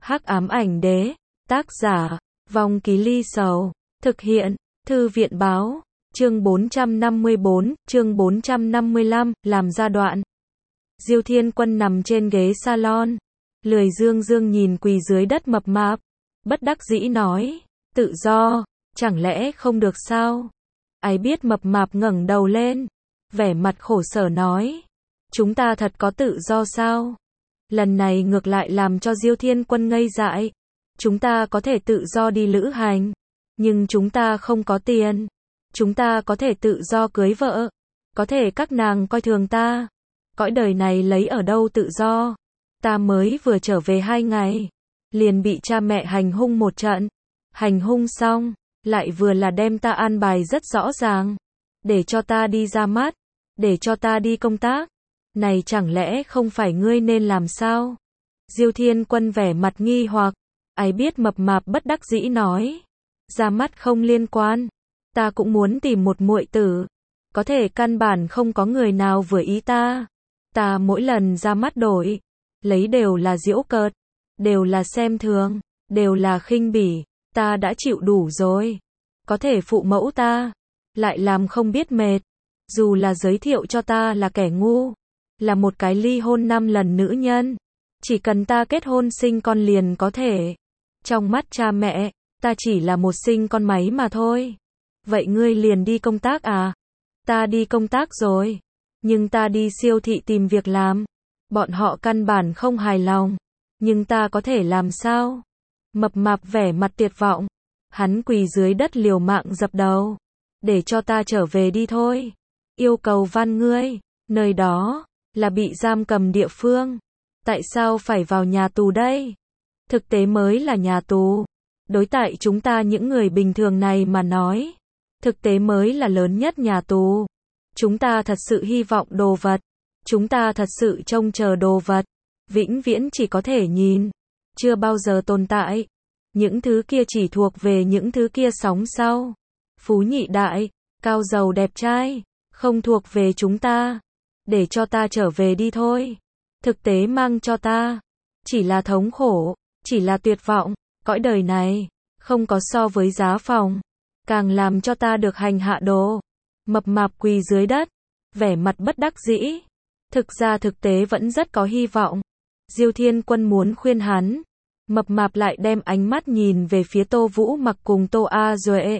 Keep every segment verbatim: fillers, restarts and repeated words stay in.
Hắc ám ảnh đế, tác giả, Vong Ký Ly Sầu, thực hiện, Thư viện báo, chương bốn trăm năm mươi bốn, chương bốn trăm năm mươi lăm, làm ra đoạn. Diêu Thiên Quân nằm trên ghế salon, lười dương dương nhìn quỳ dưới đất mập mạp, bất đắc dĩ nói, tự do, chẳng lẽ không được sao? Ai biết mập mạp ngẩng đầu lên, vẻ mặt khổ sở nói, chúng ta thật có tự do sao? Lần này ngược lại làm cho Diêu Thiên Quân ngây dại. Chúng ta có thể tự do đi lữ hành, nhưng chúng ta không có tiền. Chúng ta có thể tự do cưới vợ, có thể các nàng coi thường ta. Cõi đời này lấy ở đâu tự do? Ta mới vừa trở về hai ngày, liền bị cha mẹ hành hung một trận. Hành hung xong, lại vừa là đem ta an bài rất rõ ràng, để cho ta đi ra mắt, để cho ta đi công tác. Này chẳng lẽ không phải ngươi nên làm sao? Diêu Thiên Quân vẻ mặt nghi hoặc, ai biết mập mạp bất đắc dĩ nói, ra mắt không liên quan, ta cũng muốn tìm một muội tử, có thể căn bản không có người nào vừa ý ta. Ta mỗi lần ra mắt đổi, lấy đều là giễu cợt, đều là xem thường, đều là khinh bỉ, ta đã chịu đủ rồi. Có thể phụ mẫu ta, lại làm không biết mệt, dù là giới thiệu cho ta là kẻ ngu, là một cái ly hôn năm lần nữ nhân, chỉ cần ta kết hôn sinh con liền có thể. Trong mắt cha mẹ, ta chỉ là một sinh con máy mà thôi. Vậy ngươi liền đi công tác à? Ta đi công tác rồi, nhưng ta đi siêu thị tìm việc làm. Bọn họ căn bản không hài lòng, nhưng ta có thể làm sao? Mập mạp vẻ mặt tuyệt vọng, hắn quỳ dưới đất liều mạng dập đầu, để cho ta trở về đi thôi. Yêu cầu van ngươi, nơi đó là bị giam cầm địa phương, tại sao phải vào nhà tù đây? Thực tế mới là nhà tù. Đối tại chúng ta những người bình thường này mà nói, thực tế mới là lớn nhất nhà tù. Chúng ta thật sự hy vọng đồ vật, chúng ta thật sự trông chờ đồ vật, vĩnh viễn chỉ có thể nhìn, chưa bao giờ tồn tại. Những thứ kia chỉ thuộc về những thứ kia sóng sau. Phú nhị đại, cao giàu đẹp trai, không thuộc về chúng ta. Để cho ta trở về đi thôi. Thực tế mang cho ta, chỉ là thống khổ, chỉ là tuyệt vọng. Cõi đời này, không có so với giá phòng, càng làm cho ta được hành hạ đồ. Mập mạp quỳ dưới đất, vẻ mặt bất đắc dĩ. Thực ra thực tế vẫn rất có hy vọng. Diêu Thiên Quân muốn khuyên hắn. Mập mạp lại đem ánh mắt nhìn về phía Tô Vũ Mặc cùng Tô A Duệ.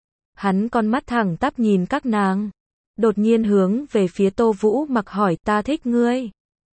Hắn con mắt thẳng tắp nhìn các nàng. Đột nhiên hướng về phía Tô Vũ Mặc hỏi, ta thích ngươi,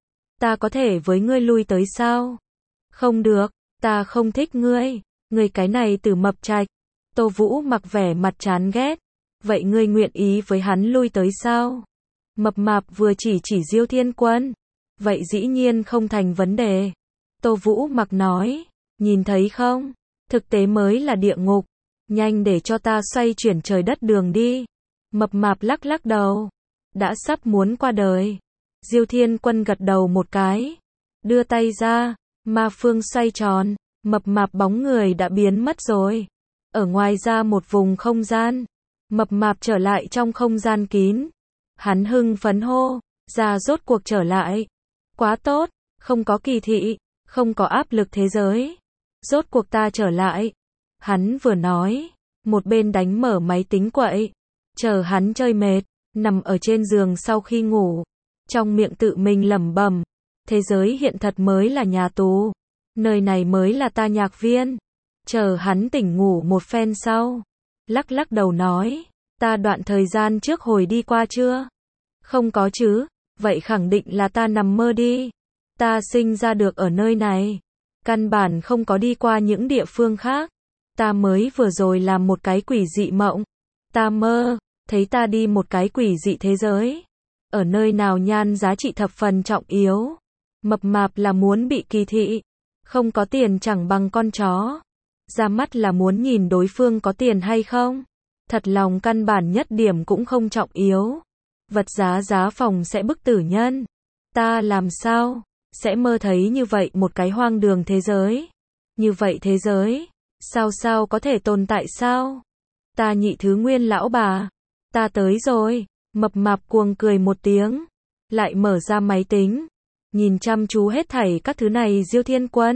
ta có thể với ngươi lui tới sao? Không được, ta không thích ngươi, ngươi cái này tử mập trạch. Tô Vũ Mặc vẻ mặt chán ghét, vậy ngươi nguyện ý với hắn lui tới sao? Mập mạp vừa chỉ chỉ Diêu Thiên Quân, vậy dĩ nhiên không thành vấn đề. Tô Vũ Mặc nói, nhìn thấy không, thực tế mới là địa ngục, nhanh để cho ta xoay chuyển trời đất đường đi. Mập mạp lắc lắc đầu, đã sắp muốn qua đời. Diêu Thiên Quân gật đầu một cái, đưa tay ra, ma phương xoay tròn, mập mạp bóng người đã biến mất rồi. Ở ngoài ra một vùng không gian, mập mạp trở lại trong không gian kín. Hắn hưng phấn hô, ra rốt cuộc trở lại. Quá tốt, không có kỳ thị, không có áp lực thế giới. Rốt cuộc ta trở lại. Hắn vừa nói, một bên đánh mở máy tính quậy. Chờ hắn chơi mệt, nằm ở trên giường sau khi ngủ, trong miệng tự mình lẩm bẩm, thế giới hiện thật mới là nhà tù, nơi này mới là ta nhạc viên. Chờ hắn tỉnh ngủ một phen sau, lắc lắc đầu nói, ta đoạn thời gian trước hồi đi qua chưa? Không có chứ, vậy khẳng định là ta nằm mơ đi. Ta sinh ra được ở nơi này, căn bản không có đi qua những địa phương khác. Ta mới vừa rồi làm một cái quỷ dị mộng. Ta mơ thấy ta đi một cái quỷ dị thế giới, ở nơi nào nhan giá trị thập phần trọng yếu. Mập mạp là muốn bị kỳ thị, không có tiền chẳng bằng con chó. Ra mắt là muốn nhìn đối phương có tiền hay không. Thật lòng căn bản nhất điểm cũng không trọng yếu. Vật giá giá phòng sẽ bức tử nhân. Ta làm sao sẽ mơ thấy như vậy một cái hoang đường thế giới? Như vậy thế giới, sao sao có thể tồn tại sao? Ta nhị thứ nguyên lão bà, ta tới rồi. Mập mạp cuồng cười một tiếng, lại mở ra máy tính, nhìn chăm chú hết thảy các thứ này. Diêu Thiên Quân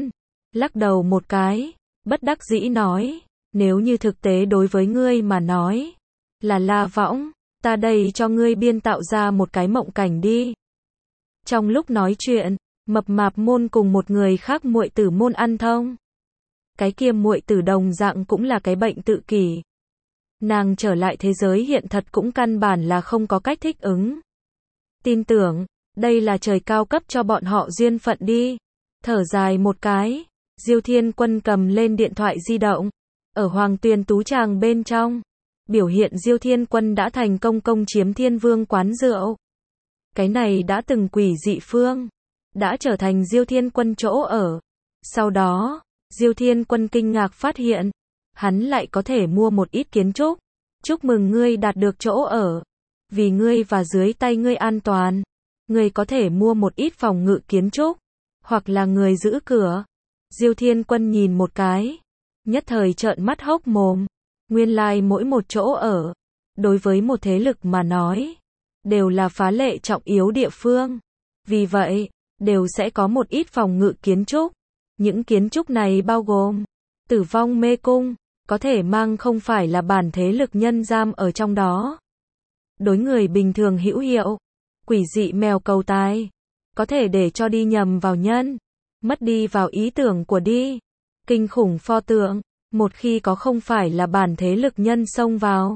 lắc đầu một cái, bất đắc dĩ nói, nếu như thực tế đối với ngươi mà nói, là La Võng, ta đây cho ngươi biên tạo ra một cái mộng cảnh đi. Trong lúc nói chuyện, mập mạp môn cùng một người khác muội tử môn ăn thông. Cái kia muội tử đồng dạng cũng là cái bệnh tự kỷ. Nàng trở lại thế giới hiện thật cũng căn bản là không có cách thích ứng. Tin tưởng, đây là trời cao cấp cho bọn họ duyên phận đi. Thở dài một cái, Diêu Thiên Quân cầm lên điện thoại di động, ở Hoàng Tuyền Tú Tràng bên trong, biểu hiện Diêu Thiên Quân đã thành công công chiếm Thiên Vương quán rượu. Cái này đã từng quỷ dị phương, đã trở thành Diêu Thiên Quân chỗ ở. Sau đó, Diêu Thiên Quân kinh ngạc phát hiện, hắn lại có thể mua một ít kiến trúc. Chúc mừng ngươi đạt được chỗ ở. Vì ngươi và dưới tay ngươi an toàn, ngươi có thể mua một ít phòng ngự kiến trúc, hoặc là người giữ cửa. Diêu Thiên Quân nhìn một cái, nhất thời trợn mắt hốc mồm. Nguyên lai like mỗi một chỗ ở, đối với một thế lực mà nói, đều là phá lệ trọng yếu địa phương. Vì vậy, đều sẽ có một ít phòng ngự kiến trúc. Những kiến trúc này bao gồm Tử Vong Mê Cung, có thể mang không phải là bản thế lực nhân giam ở trong đó. Đối người bình thường hữu hiệu, quỷ dị mèo cầu tài, có thể để cho đi nhầm vào nhân, mất đi vào ý tưởng của đi. Kinh khủng pho tượng, một khi có không phải là bản thế lực nhân xông vào,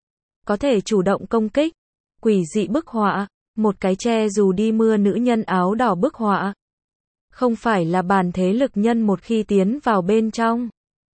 có thể chủ động công kích. Quỷ dị bức họa, một cái che dù đi mưa nữ nhân áo đỏ bức họa. Không phải là bản thế lực nhân một khi tiến vào bên trong,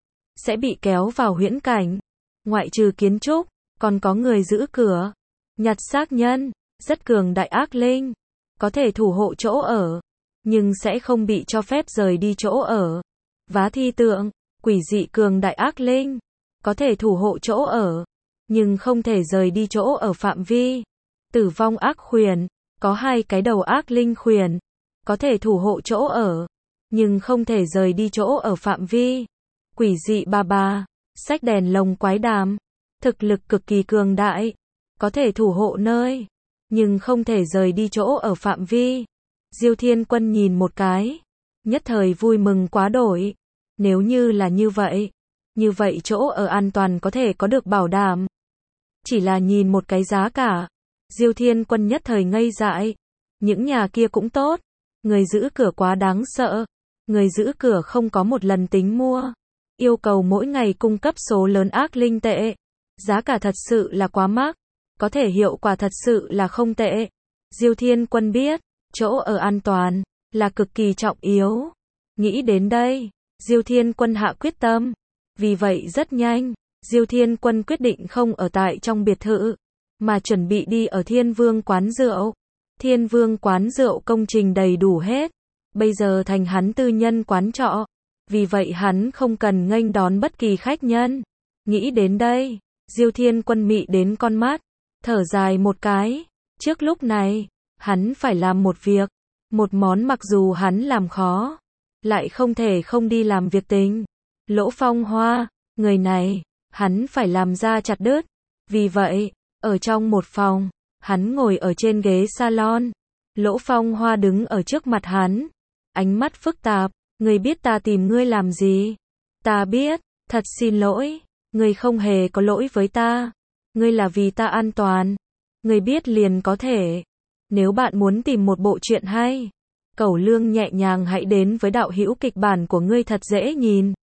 sẽ bị kéo vào huyễn cảnh. Ngoại trừ kiến trúc, còn có người giữ cửa, nhặt xác nhân, rất cường đại ác linh, có thể thủ hộ chỗ ở, nhưng sẽ không bị cho phép rời đi chỗ ở. Vá thi tượng, quỷ dị cường đại ác linh, có thể thủ hộ chỗ ở, nhưng không thể rời đi chỗ ở phạm vi. Tử vong ác khuyển, có hai cái đầu ác linh khuyển, có thể thủ hộ chỗ ở, nhưng không thể rời đi chỗ ở phạm vi. Quỷ dị bà bà, sách đèn lồng quái đàm, thực lực cực kỳ cường đại, có thể thủ hộ nơi, nhưng không thể rời đi chỗ ở phạm vi. Diêu Thiên Quân nhìn một cái, nhất thời vui mừng quá đổi. Nếu như là như vậy, như vậy chỗ ở an toàn có thể có được bảo đảm. Chỉ là nhìn một cái giá cả, Diêu Thiên Quân nhất thời ngây dại. Những nhà kia cũng tốt, người giữ cửa quá đáng sợ, người giữ cửa không có một lần tính mua, yêu cầu mỗi ngày cung cấp số lớn ác linh tệ, giá cả thật sự là quá mắc, có thể hiệu quả thật sự là không tệ. Diêu Thiên Quân biết, chỗ ở an toàn là cực kỳ trọng yếu. Nghĩ đến đây, Diêu Thiên Quân hạ quyết tâm. Vì vậy rất nhanh, Diêu Thiên Quân quyết định không ở tại trong biệt thự, mà chuẩn bị đi ở Thiên Vương quán rượu. Thiên Vương quán rượu công trình đầy đủ hết, bây giờ thành hắn tư nhân quán trọ, vì vậy hắn không cần nghênh đón bất kỳ khách nhân. Nghĩ đến đây, Diêu Thiên Quân mị đến con mắt, thở dài một cái. Trước lúc này, hắn phải làm một việc, một món mặc dù hắn làm khó, lại không thể không đi làm việc tình. Lỗ Phong Hoa, người này, hắn phải làm ra chặt đứt. Vì vậy, ở trong một phòng, hắn ngồi ở trên ghế salon. Lỗ Phong Hoa đứng ở trước mặt hắn, ánh mắt phức tạp. Ngươi biết ta tìm ngươi làm gì? Ta biết, thật xin lỗi, ngươi không hề có lỗi với ta. Ngươi là vì ta an toàn. Ngươi biết liền có thể. Nếu bạn muốn tìm một bộ truyện hay, cẩu lương nhẹ nhàng hãy đến với đạo hữu kịch bản của ngươi thật dễ nhìn.